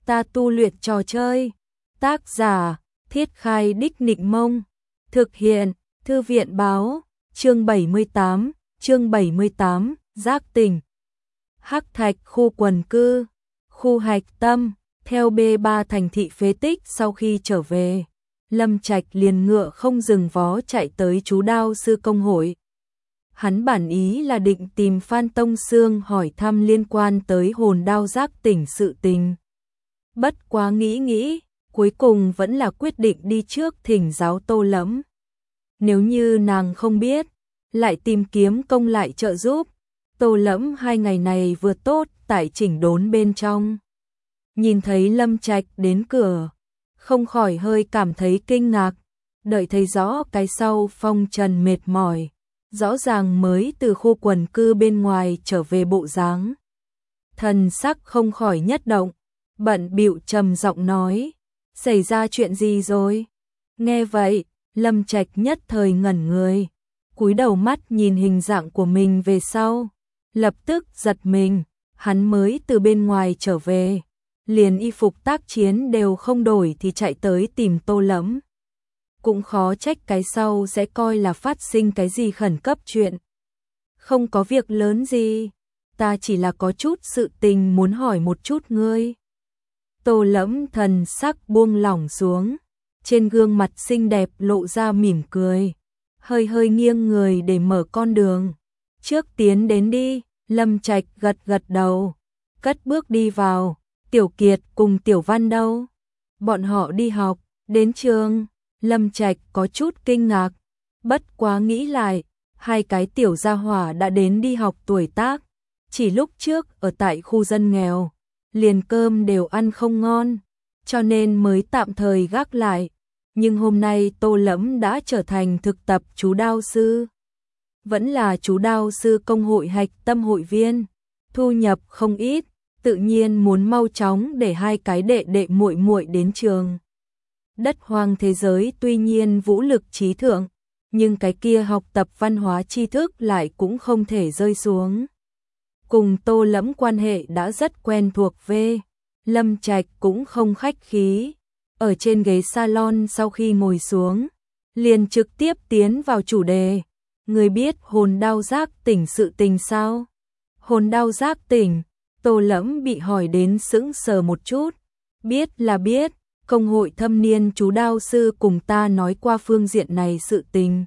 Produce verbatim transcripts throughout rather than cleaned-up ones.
ta tu luyện trò chơi. Tác giả, Thiết Khai Đích Nịnh Mông. Thực hiện, Thư viện Báo. Chương bảy mươi tám, chương bảy mươi tám, giác tỉnh. Hắc Thạch khu quần cư, khu Hạch Tâm, theo B ba thành thị phế tích. Sau khi trở về, Lâm Trạch liền ngựa không dừng vó chạy tới chú đao sư công hội. Hắn bản ý là định tìm Phan Tông Sương hỏi thăm liên quan tới hồn đao giác tỉnh sự tình. Bất quá nghĩ nghĩ, cuối cùng vẫn là quyết định đi trước thỉnh giáo Tô Lẫm. Nếu như nàng không biết, lại tìm kiếm công lại trợ giúp. Tô Lẫm hai ngày này vừa tốt tại chỉnh đốn bên trong. Nhìn thấy Lâm Trạch đến cửa, không khỏi hơi cảm thấy kinh ngạc, đợi thấy rõ cái sau phong trần mệt mỏi, rõ ràng mới từ khu quần cư bên ngoài trở về bộ dáng. Thần sắc không khỏi nhất động, bận bịu trầm giọng nói, xảy ra chuyện gì rồi? Nghe vậy, Lâm Trạch nhất thời ngẩn người, cúi đầu mắt nhìn hình dạng của mình về sau, lập tức giật mình, hắn mới từ bên ngoài trở về, liền y phục tác chiến đều không đổi thì chạy tới tìm Tô Lẫm. Cũng khó trách cái sau sẽ coi là phát sinh cái gì khẩn cấp chuyện. Không có việc lớn gì, ta chỉ là có chút sự tình muốn hỏi một chút ngươi. Tô Lẫm thần sắc buông lỏng xuống, trên gương mặt xinh đẹp lộ ra mỉm cười, hơi hơi nghiêng người để mở con đường. Trước tiến đến đi. Lâm Trạch gật gật đầu, cất bước đi vào. Tiểu Kiệt cùng Tiểu Văn đâu? Bọn họ đi học, đến trường. Lâm Trạch có chút kinh ngạc, bất quá nghĩ lại, hai cái tiểu gia hỏa đã đến đi học tuổi tác, chỉ lúc trước ở tại khu dân nghèo, liền cơm đều ăn không ngon, cho nên mới tạm thời gác lại. Nhưng hôm nay Tô Lẫm đã trở thành thực tập chú đao sư, vẫn là chú đao sư công hội Hạch Tâm hội viên, thu nhập không ít, tự nhiên muốn mau chóng để hai cái đệ đệ muội muội đến trường. Đất hoang thế giới tuy nhiên vũ lực trí thượng, nhưng cái kia học tập văn hóa tri thức lại cũng không thể rơi xuống. Cùng Tô Lẫm quan hệ đã rất quen thuộc về, Lâm Trạch cũng không khách khí. Ở trên ghế salon sau khi ngồi xuống, liền trực tiếp tiến vào chủ đề. Người biết hồn đao giác tỉnh sự tình sao? Hồn đao giác tỉnh, Tô Lẫm bị hỏi đến sững sờ một chút. Biết là biết, công hội thâm niên chú đao sư cùng ta nói qua phương diện này sự tình.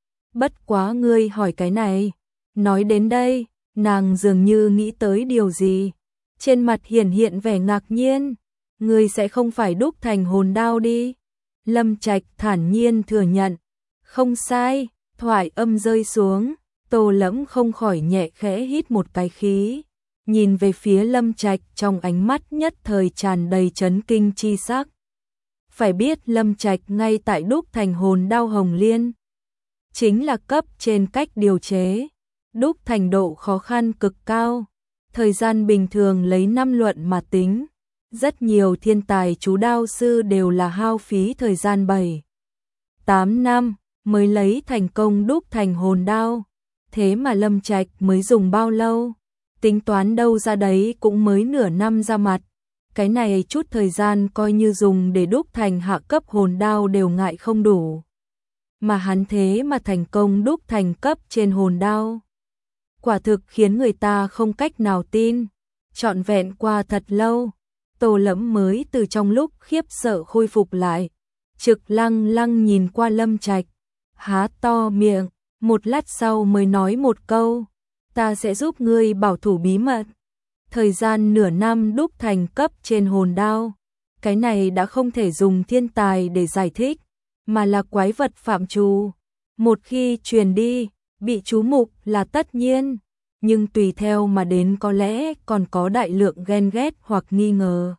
Bất quá ngươi hỏi cái này. Nói đến đây, nàng dường như nghĩ tới điều gì. Trên mặt hiển hiện vẻ ngạc nhiên. Ngươi sẽ không phải đúc thành hồn đao đi. Lâm Trạch thản nhiên thừa nhận. Không sai, thoại âm rơi xuống. Tô Lẫm không khỏi nhẹ khẽ hít một cái khí. Nhìn về phía Lâm Trạch trong ánh mắt nhất thời tràn đầy chấn kinh chi sắc. Phải biết Lâm Trạch ngay tại đúc thành hồn đao hồng liên, chính là cấp trên cách điều chế, đúc thành độ khó khăn cực cao, thời gian bình thường lấy năm luận mà tính, rất nhiều thiên tài chú đao sư đều là hao phí thời gian bảy, tám năm mới lấy thành công đúc thành hồn đao, thế mà Lâm Trạch mới dùng bao lâu? Tính toán đâu ra đấy cũng mới nửa năm ra mặt. Cái này chút thời gian coi như dùng để đúc thành hạ cấp hồn đao đều ngại không đủ. Mà hắn thế mà thành công đúc thành cấp trên hồn đao. Quả thực khiến người ta không cách nào tin. Trọn vẹn qua thật lâu, Tô Lẫm mới từ trong lúc khiếp sợ khôi phục lại. Trực lăng lăng nhìn qua Lâm Trạch, há to miệng, một lát sau mới nói một câu. Ta sẽ giúp ngươi bảo thủ bí mật. Thời gian nửa năm đúc thành cấp trên hồn đao, cái này đã không thể dùng thiên tài để giải thích, mà là quái vật phạm trù. Một khi truyền đi, bị chú mục là tất nhiên, nhưng tùy theo mà đến có lẽ còn có đại lượng ghen ghét hoặc nghi ngờ.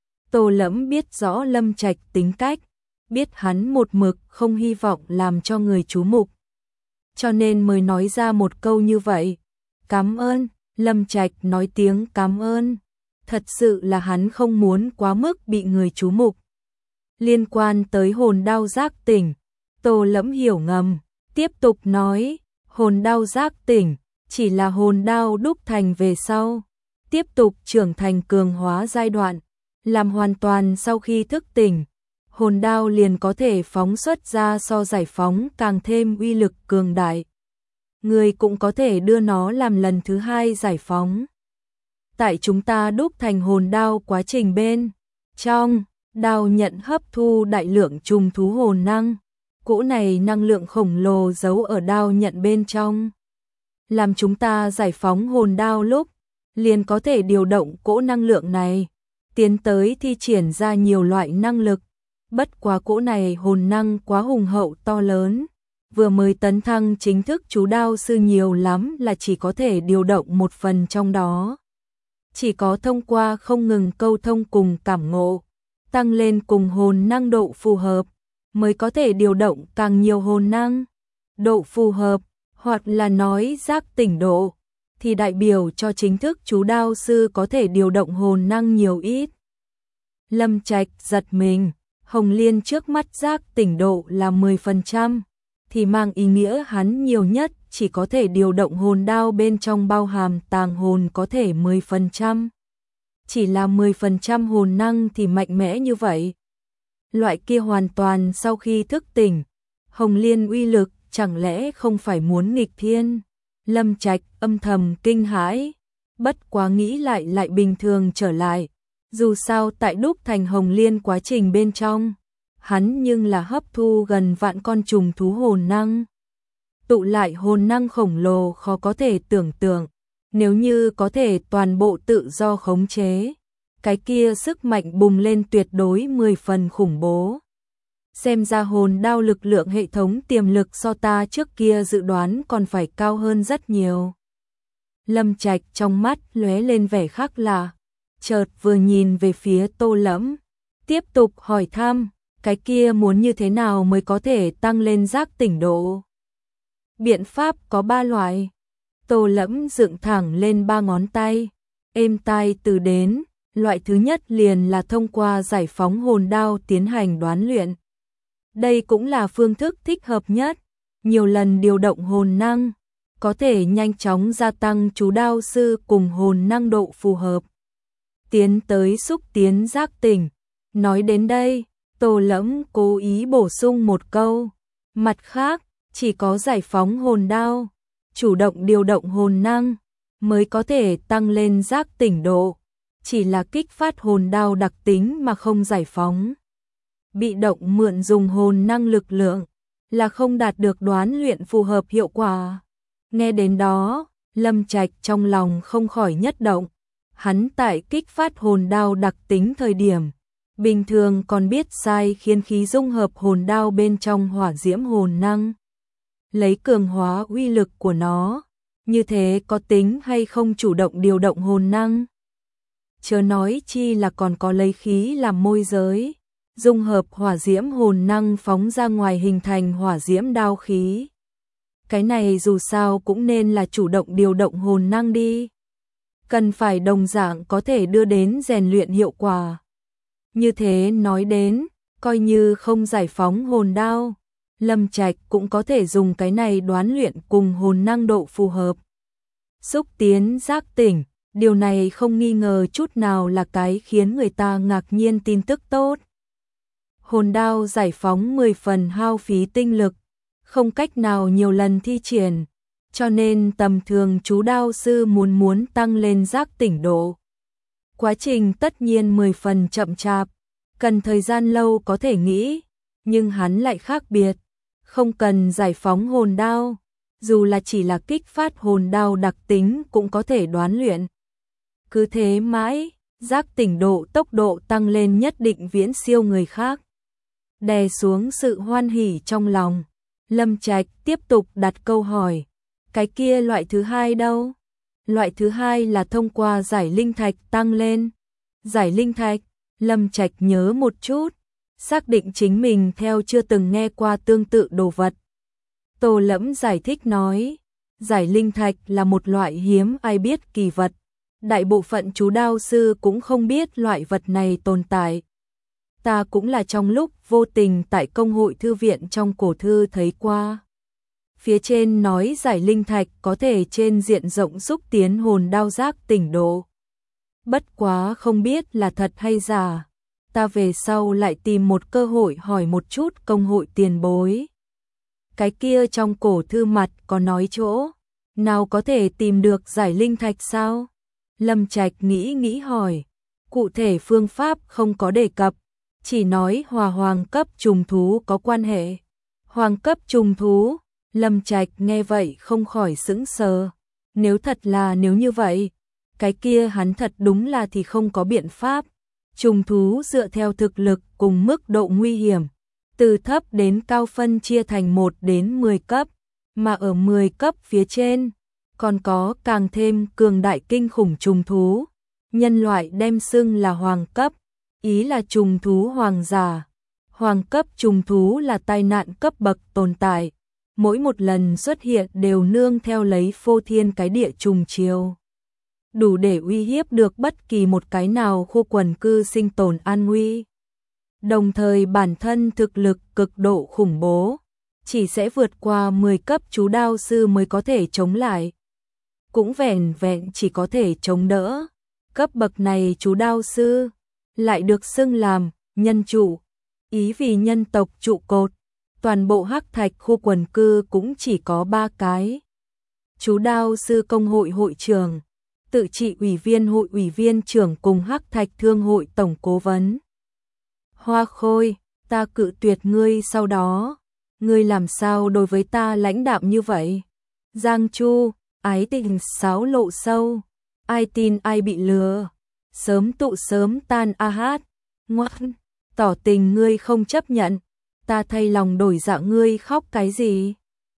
Tô Lẫm biết rõ Lâm Trạch tính cách, biết hắn một mực không hy vọng làm cho người chú mục, cho nên mới nói ra một câu như vậy. Cảm ơn. Lâm Trạch nói tiếng cảm ơn. Thật sự là hắn không muốn quá mức bị người chú mục. Liên quan tới hồn đao giác tỉnh, Tô Lẫm hiểu ngầm, tiếp tục nói, hồn đao giác tỉnh chỉ là hồn đao đúc thành về sau, tiếp tục trưởng thành cường hóa giai đoạn, làm hoàn toàn sau khi thức tỉnh, hồn đao liền có thể phóng xuất ra so giải phóng càng thêm uy lực cường đại. Người cũng có thể đưa nó làm lần thứ hai giải phóng. Tại chúng ta đúc thành hồn đao quá trình bên trong, đao nhận hấp thu đại lượng trùng thú hồn năng. Cỗ này năng lượng khổng lồ giấu ở đao nhận bên trong. Làm chúng ta giải phóng hồn đao lúc, liền có thể điều động cỗ năng lượng này, tiến tới thi triển ra nhiều loại năng lực. Bất quá cỗ này hồn năng quá hùng hậu to lớn, vừa mới tấn thăng chính thức chú đao sư nhiều lắm là chỉ có thể điều động một phần trong đó. Chỉ có thông qua không ngừng câu thông cùng cảm ngộ, tăng lên cùng hồn năng độ phù hợp, mới có thể điều động càng nhiều hồn năng. Độ phù hợp, hoặc là nói giác tỉnh độ, thì đại biểu cho chính thức chú đao sư có thể điều động hồn năng nhiều ít. Lâm Trạch giật mình, Hồng Liên trước mắt giác tỉnh độ là mười phần trăm, thì mang ý nghĩa hắn nhiều nhất chỉ có thể điều động hồn đao bên trong bao hàm tàng hồn có thể mười phần trăm. Chỉ là mười phần trăm hồn năng thì mạnh mẽ như vậy. Loại kia hoàn toàn sau khi thức tỉnh, Hồng Liên uy lực chẳng lẽ không phải muốn nghịch thiên. Lâm Trạch âm thầm kinh hãi, bất quá nghĩ lại lại bình thường trở lại. Dù sao tại đúc thành Hồng Liên quá trình bên trong, hắn nhưng là hấp thu gần vạn con trùng thú hồn năng. Tụ lại hồn năng khổng lồ khó có thể tưởng tượng, nếu như có thể toàn bộ tự do khống chế, cái kia sức mạnh bùng lên tuyệt đối mười phần khủng bố. Xem ra hồn đao lực lượng hệ thống tiềm lực so ta trước kia dự đoán còn phải cao hơn rất nhiều. Lâm Trạch trong mắt lóe lên vẻ khác lạ, chợt vừa nhìn về phía Tô Lẫm, tiếp tục hỏi thăm, cái kia muốn như thế nào mới có thể tăng lên giác tỉnh độ? Biện pháp có ba loại. Tô Lẫm dựng thẳng lên ba ngón tay, êm tai từ đến, loại thứ nhất liền là thông qua giải phóng hồn đao tiến hành đoán luyện. Đây cũng là phương thức thích hợp nhất, nhiều lần điều động hồn năng, có thể nhanh chóng gia tăng chú đao sư cùng hồn năng độ phù hợp. Tiến tới xúc tiến giác tỉnh. Nói đến đây, Tô Lẫm cố ý bổ sung một câu. Mặt khác, chỉ có giải phóng hồn đao, chủ động điều động hồn năng, mới có thể tăng lên giác tỉnh độ. Chỉ là kích phát hồn đao đặc tính mà không giải phóng. Bị động mượn dùng hồn năng lực lượng, là không đạt được đoán luyện phù hợp hiệu quả. Nghe đến đó, Lâm Trạch trong lòng không khỏi nhất động. Hắn tại kích phát hồn đao đặc tính thời điểm, bình thường còn biết sai khiến khí dung hợp hồn đao bên trong hỏa diễm hồn năng. Lấy cường hóa uy lực của nó, như thế có tính hay không chủ động điều động hồn năng? Chớ nói chi là còn có lấy khí làm môi giới, dung hợp hỏa diễm hồn năng phóng ra ngoài hình thành hỏa diễm đao khí. Cái này dù sao cũng nên là chủ động điều động hồn năng đi. Cần phải đồng dạng có thể đưa đến rèn luyện hiệu quả. Như thế nói đến, coi như không giải phóng hồn đao, Lâm Trạch cũng có thể dùng cái này đoán luyện cùng hồn năng độ phù hợp. Xúc tiến giác tỉnh, điều này không nghi ngờ chút nào là cái khiến người ta ngạc nhiên tin tức tốt. Hồn đao giải phóng mười phần hao phí tinh lực, không cách nào nhiều lần thi triển, cho nên tầm thường chú đao sư muốn muốn tăng lên giác tỉnh độ. Quá trình tất nhiên mười phần chậm chạp, cần thời gian lâu có thể nghĩ, nhưng hắn lại khác biệt, không cần giải phóng hồn đao, dù là chỉ là kích phát hồn đao đặc tính cũng có thể đoán luyện. Cứ thế mãi, giác tỉnh độ tốc độ tăng lên nhất định viễn siêu người khác. Đè xuống sự hoan hỉ trong lòng, Lâm Trạch tiếp tục đặt câu hỏi, cái kia loại thứ hai đâu? Loại thứ hai là thông qua giải linh thạch tăng lên. Giải linh thạch, Lâm Trạch nhớ một chút, xác định chính mình theo chưa từng nghe qua tương tự đồ vật. Tô Lẫm giải thích nói, giải linh thạch là một loại hiếm ai biết kỳ vật. Đại bộ phận chú đao sư cũng không biết loại vật này tồn tại. Ta cũng là trong lúc vô tình tại công hội thư viện trong cổ thư thấy qua. Phía trên nói giải linh thạch có thể trên diện rộng xúc tiến hồn đao giác tỉnh độ. Bất quá không biết là thật hay giả. Ta về sau lại tìm một cơ hội hỏi một chút công hội tiền bối. Cái kia trong cổ thư mặt có nói chỗ nào có thể tìm được giải linh thạch sao? Lâm Trạch nghĩ nghĩ hỏi. Cụ thể phương pháp không có đề cập, chỉ nói hòa hoàng cấp trùng thú có quan hệ. Hoàng cấp trùng thú, Lâm Trạch nghe vậy không khỏi sững sờ. Nếu thật là nếu như vậy, cái kia hắn thật đúng là thì không có biện pháp. Trùng thú dựa theo thực lực cùng mức độ nguy hiểm, từ thấp đến cao phân chia thành một đến mười cấp, mà ở mười cấp phía trên, còn có càng thêm cường đại kinh khủng trùng thú. Nhân loại đem xưng là hoàng cấp, ý là trùng thú hoàng giả. Hoàng cấp trùng thú là tai nạn cấp bậc tồn tại, mỗi một lần xuất hiện đều nương theo lấy phô thiên cái địa trùng chiều, đủ để uy hiếp được bất kỳ một cái nào khu quần cư sinh tồn an nguy. Đồng thời bản thân thực lực cực độ khủng bố, chỉ sẽ vượt qua mười cấp chú đao sư mới có thể chống lại. Cũng vẻn vẹn chỉ có thể chống đỡ. Cấp bậc này chú đao sư lại được xưng làm nhân trụ, ý vì nhân tộc trụ cột. Toàn bộ Hắc Thạch khu quần cư cũng chỉ có ba cái. Chú đao sư công hội hội trưởng, tự trị ủy viên hội ủy viên trưởng cùng Hắc Thạch thương hội tổng cố vấn. Hoa Khôi, ta cự tuyệt ngươi sau đó. Ngươi làm sao đối với ta lãnh đạm như vậy? Giang Chu, ái tình sáo lộ sâu. Ai tin ai bị lừa. Sớm tụ sớm tan a hát. Ngoan, tỏ tình ngươi không chấp nhận. Ta thay lòng đổi dạ ngươi khóc cái gì?